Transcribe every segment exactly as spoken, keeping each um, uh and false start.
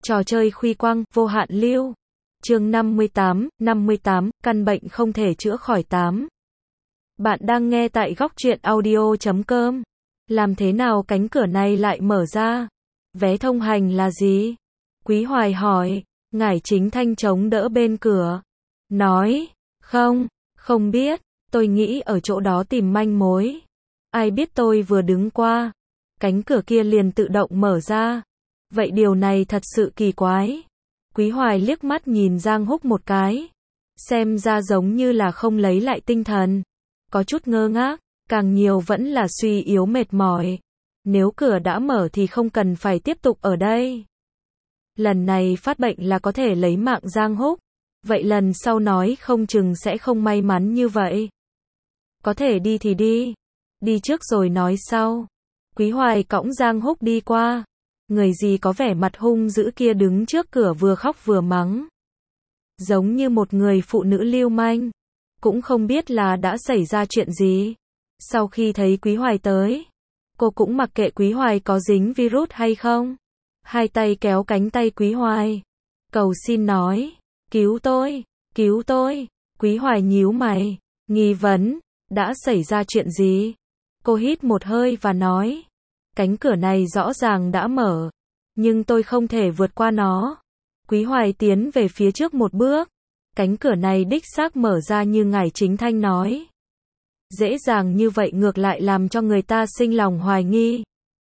Trò chơi khuy quang, vô hạn lưu. Chương năm mươi tám, năm mươi tám, căn bệnh không thể chữa khỏi tám. Bạn đang nghe tại góc truyện audio chấm com. Làm thế nào cánh cửa này lại mở ra? Vé thông hành là gì? Quý Hoài hỏi. Ngải Chính Thanh chống đỡ bên cửa. Nói, không, không biết, tôi nghĩ ở chỗ đó tìm manh mối. Ai biết tôi vừa đứng qua, cánh cửa kia liền tự động mở ra. Vậy điều này thật sự kỳ quái. Quý Hoài liếc mắt nhìn Giang Húc một cái. Xem ra giống như là không lấy lại tinh thần. Có chút ngơ ngác, càng nhiều vẫn là suy yếu mệt mỏi. Nếu cửa đã mở thì không cần phải tiếp tục ở đây. Lần này phát bệnh là có thể lấy mạng Giang Húc. Vậy lần sau nói không chừng sẽ không may mắn như vậy. Có thể đi thì đi. Đi trước rồi nói sau. Quý Hoài cõng Giang Húc đi qua. Người gì có vẻ mặt hung dữ kia đứng trước cửa vừa khóc vừa mắng. Giống như một người phụ nữ lưu manh. Cũng không biết là đã xảy ra chuyện gì. Sau khi thấy Quý Hoài tới, cô cũng mặc kệ Quý Hoài có dính virus hay không. Hai tay kéo cánh tay Quý Hoài. Cầu xin nói, cứu tôi, cứu tôi. Quý Hoài nhíu mày, nghi vấn, đã xảy ra chuyện gì? Cô hít một hơi và nói, cánh cửa này rõ ràng đã mở, nhưng tôi không thể vượt qua nó. Quý Hoài tiến về phía trước một bước. Cánh cửa này đích xác mở ra như Ngải Chính Thanh nói. Dễ dàng như vậy ngược lại làm cho người ta sinh lòng hoài nghi.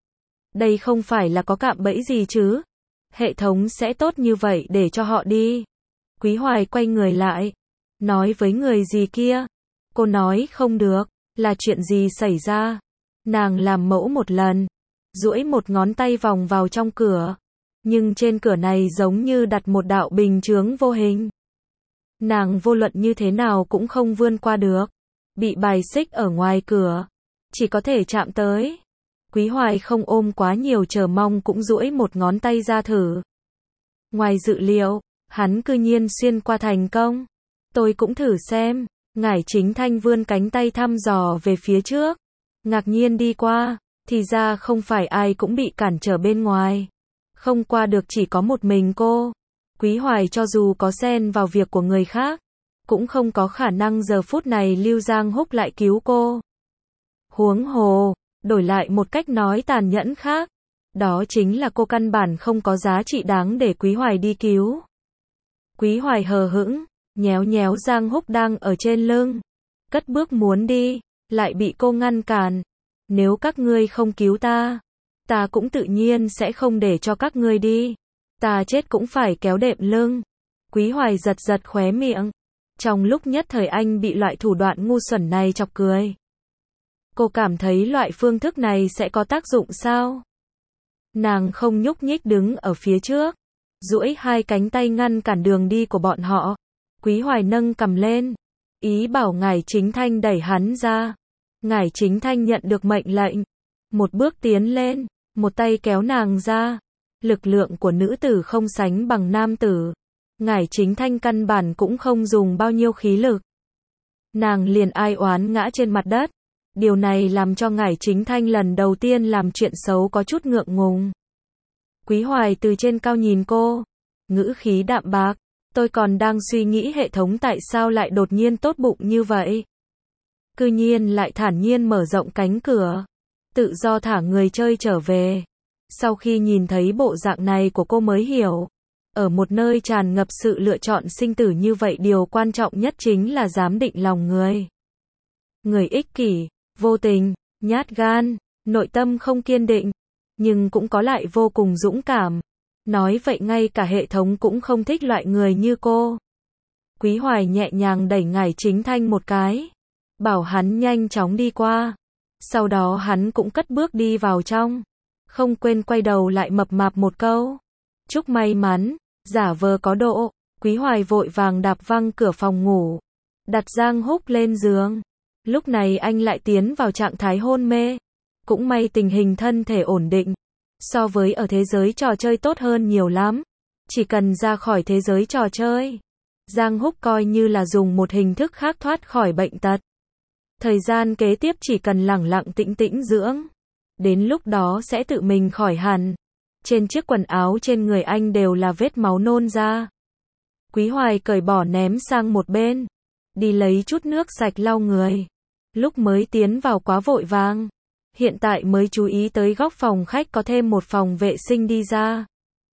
Đây không phải là có cạm bẫy gì chứ? Hệ thống sẽ tốt như vậy để cho họ đi. Quý Hoài quay người lại, nói với người gì kia. Cô nói không được, là chuyện gì xảy ra? Nàng làm mẫu một lần, duỗi một ngón tay vòng vào trong cửa. Nhưng trên cửa này giống như đặt một đạo bình chướng vô hình. Nàng vô luận như thế nào cũng không vươn qua được. Bị bài xích ở ngoài cửa. Chỉ có thể chạm tới. Quý Hoài không ôm quá nhiều chờ mong cũng duỗi một ngón tay ra thử. Ngoài dự liệu, hắn cư nhiên xuyên qua thành công. Tôi cũng thử xem. Ngải Chính Thanh vươn cánh tay thăm dò về phía trước. Ngạc nhiên đi qua. Thì ra không phải ai cũng bị cản trở bên ngoài. Không qua được chỉ có một mình cô. Quý Hoài cho dù có xen vào việc của người khác, cũng không có khả năng giờ phút này Lưu Giang Húc lại cứu cô. Huống hồ, đổi lại một cách nói tàn nhẫn khác, đó chính là cô căn bản không có giá trị đáng để Quý Hoài đi cứu. Quý Hoài hờ hững, nhéo nhéo Giang Húc đang ở trên lưng, cất bước muốn đi, lại bị cô ngăn cản. Nếu các ngươi không cứu ta, ta cũng tự nhiên sẽ không để cho các ngươi đi. Ta chết cũng phải kéo đệm lưng. Quý Hoài giật giật khóe miệng. Trong lúc nhất thời anh bị loại thủ đoạn ngu xuẩn này chọc cười. Cô cảm thấy loại phương thức này sẽ có tác dụng sao? Nàng không nhúc nhích đứng ở phía trước, duỗi hai cánh tay ngăn cản đường đi của bọn họ. Quý Hoài nâng cằm lên, ý bảo Ngải Chính Thanh đẩy hắn ra. Ngải Chính Thanh nhận được mệnh lệnh, một bước tiến lên, một tay kéo nàng ra. Lực lượng của nữ tử không sánh bằng nam tử. Ngải Chính Thanh căn bản cũng không dùng bao nhiêu khí lực. Nàng liền ai oán ngã trên mặt đất. Điều này làm cho Ngải Chính Thanh lần đầu tiên làm chuyện xấu có chút ngượng ngùng. Quý Hoài từ trên cao nhìn cô, ngữ khí đạm bạc. Tôi còn đang suy nghĩ hệ thống tại sao lại đột nhiên tốt bụng như vậy. Cư nhiên lại thản nhiên mở rộng cánh cửa, tự do thả người chơi trở về. Sau khi nhìn thấy bộ dạng này của cô mới hiểu, ở một nơi tràn ngập sự lựa chọn sinh tử như vậy điều quan trọng nhất chính là dám định lòng người. Người ích kỷ, vô tình, nhát gan, nội tâm không kiên định, nhưng cũng có lại vô cùng dũng cảm. Nói vậy ngay cả hệ thống cũng không thích loại người như cô. Quý Hoài nhẹ nhàng đẩy Ngải Chính Thanh một cái, bảo hắn nhanh chóng đi qua. Sau đó hắn cũng cất bước đi vào trong. Không quên quay đầu lại mập mạp một câu. Chúc may mắn, giả vờ có độ. Quý Hoài vội vàng đạp văng cửa phòng ngủ, đặt Giang Húc lên giường. Lúc này anh lại tiến vào trạng thái hôn mê. Cũng may tình hình thân thể ổn định. So với ở thế giới trò chơi tốt hơn nhiều lắm. Chỉ cần ra khỏi thế giới trò chơi, Giang Húc coi như là dùng một hình thức khác thoát khỏi bệnh tật. Thời gian kế tiếp chỉ cần lẳng lặng tĩnh tĩnh dưỡng. Đến lúc đó sẽ tự mình khỏi hẳn. Trên chiếc quần áo trên người anh đều là vết máu nôn ra. Quý Hoài cởi bỏ ném sang một bên. Đi lấy chút nước sạch lau người. Lúc mới tiến vào quá vội vàng. Hiện tại mới chú ý tới góc phòng khách có thêm một phòng vệ sinh đi ra.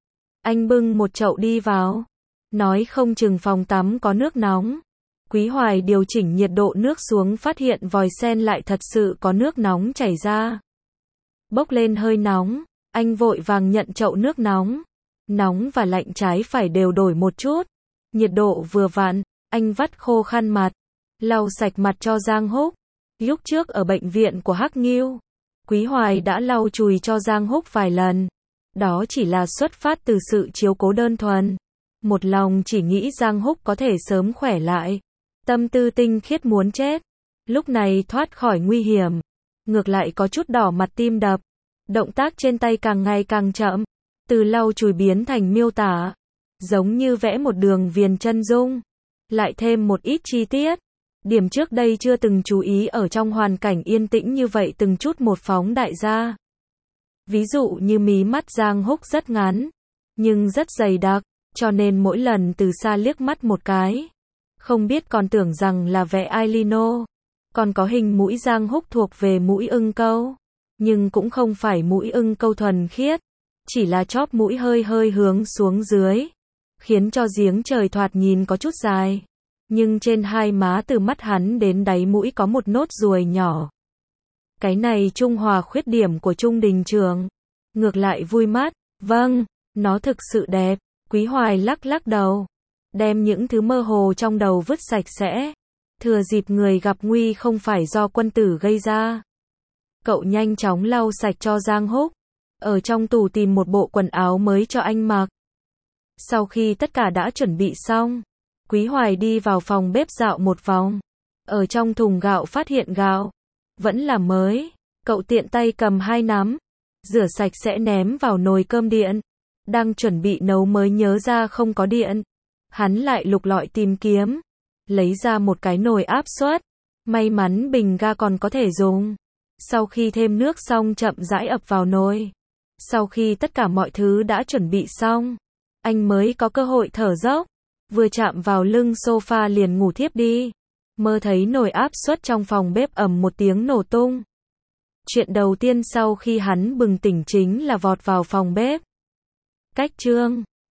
Anh bưng một chậu đi vào. Nói không chừng phòng tắm có nước nóng. Quý Hoài điều chỉnh nhiệt độ nước xuống phát hiện vòi sen lại thật sự có nước nóng chảy ra. Bốc lên hơi nóng. Anh vội vàng nhận chậu nước nóng. Nóng và lạnh trái phải đều đổi một chút. Nhiệt độ vừa vặn, anh vắt khô khăn mặt. Lau sạch mặt cho Giang Húc. Lúc trước ở bệnh viện của Hắc Nghiêu, Quý Hoài đã lau chùi cho Giang Húc vài lần. Đó chỉ là xuất phát từ sự chiếu cố đơn thuần. Một lòng chỉ nghĩ Giang Húc có thể sớm khỏe lại. Tâm tư tinh khiết muốn chết. Lúc này thoát khỏi nguy hiểm. Ngược lại có chút đỏ mặt tim đập. Động tác trên tay càng ngày càng chậm. Từ lau chùi biến thành miêu tả. Giống như vẽ một đường viền chân dung. Lại thêm một ít chi tiết. Điểm trước đây chưa từng chú ý ở trong hoàn cảnh yên tĩnh như vậy từng chút một phóng đại ra. Ví dụ như mí mắt Giang Húc rất ngắn. Nhưng rất dày đặc. Cho nên mỗi lần từ xa liếc mắt một cái. Không biết còn tưởng rằng là vẽ eyeliner. Còn có hình mũi Giang Húc thuộc về mũi ưng câu. Nhưng cũng không phải mũi ưng câu thuần khiết. Chỉ là chóp mũi hơi hơi hướng xuống dưới. Khiến cho giếng trời thoạt nhìn có chút dài. Nhưng trên hai má từ mắt hắn đến đáy mũi có một nốt ruồi nhỏ. Cái này trung hòa khuyết điểm của Trung Đình Trường. Ngược lại vui mắt. Vâng, nó thực sự đẹp. Quý Hoài lắc lắc đầu. Đem những thứ mơ hồ trong đầu vứt sạch sẽ. Thừa dịp người gặp nguy không phải do quân tử gây ra. Cậu nhanh chóng lau sạch cho Giang Húc. Ở trong tủ tìm một bộ quần áo mới cho anh mặc. Sau khi tất cả đã chuẩn bị xong, Quý Hoài đi vào phòng bếp dạo một vòng. Ở trong thùng gạo phát hiện gạo. Vẫn là mới. Cậu tiện tay cầm hai nắm. Rửa sạch sẽ ném vào nồi cơm điện. Đang chuẩn bị nấu mới nhớ ra không có điện. Hắn lại lục lọi tìm kiếm. Lấy ra một cái nồi áp suất. May mắn bình ga còn có thể dùng. Sau khi thêm nước xong chậm rãi ập vào nồi. Sau khi tất cả mọi thứ đã chuẩn bị xong, anh mới có cơ hội thở dốc. Vừa chạm vào lưng sofa liền ngủ thiếp đi. Mơ thấy nồi áp suất trong phòng bếp ầm một tiếng nổ tung. Chuyện đầu tiên sau khi hắn bừng tỉnh chính là vọt vào phòng bếp. Cách chương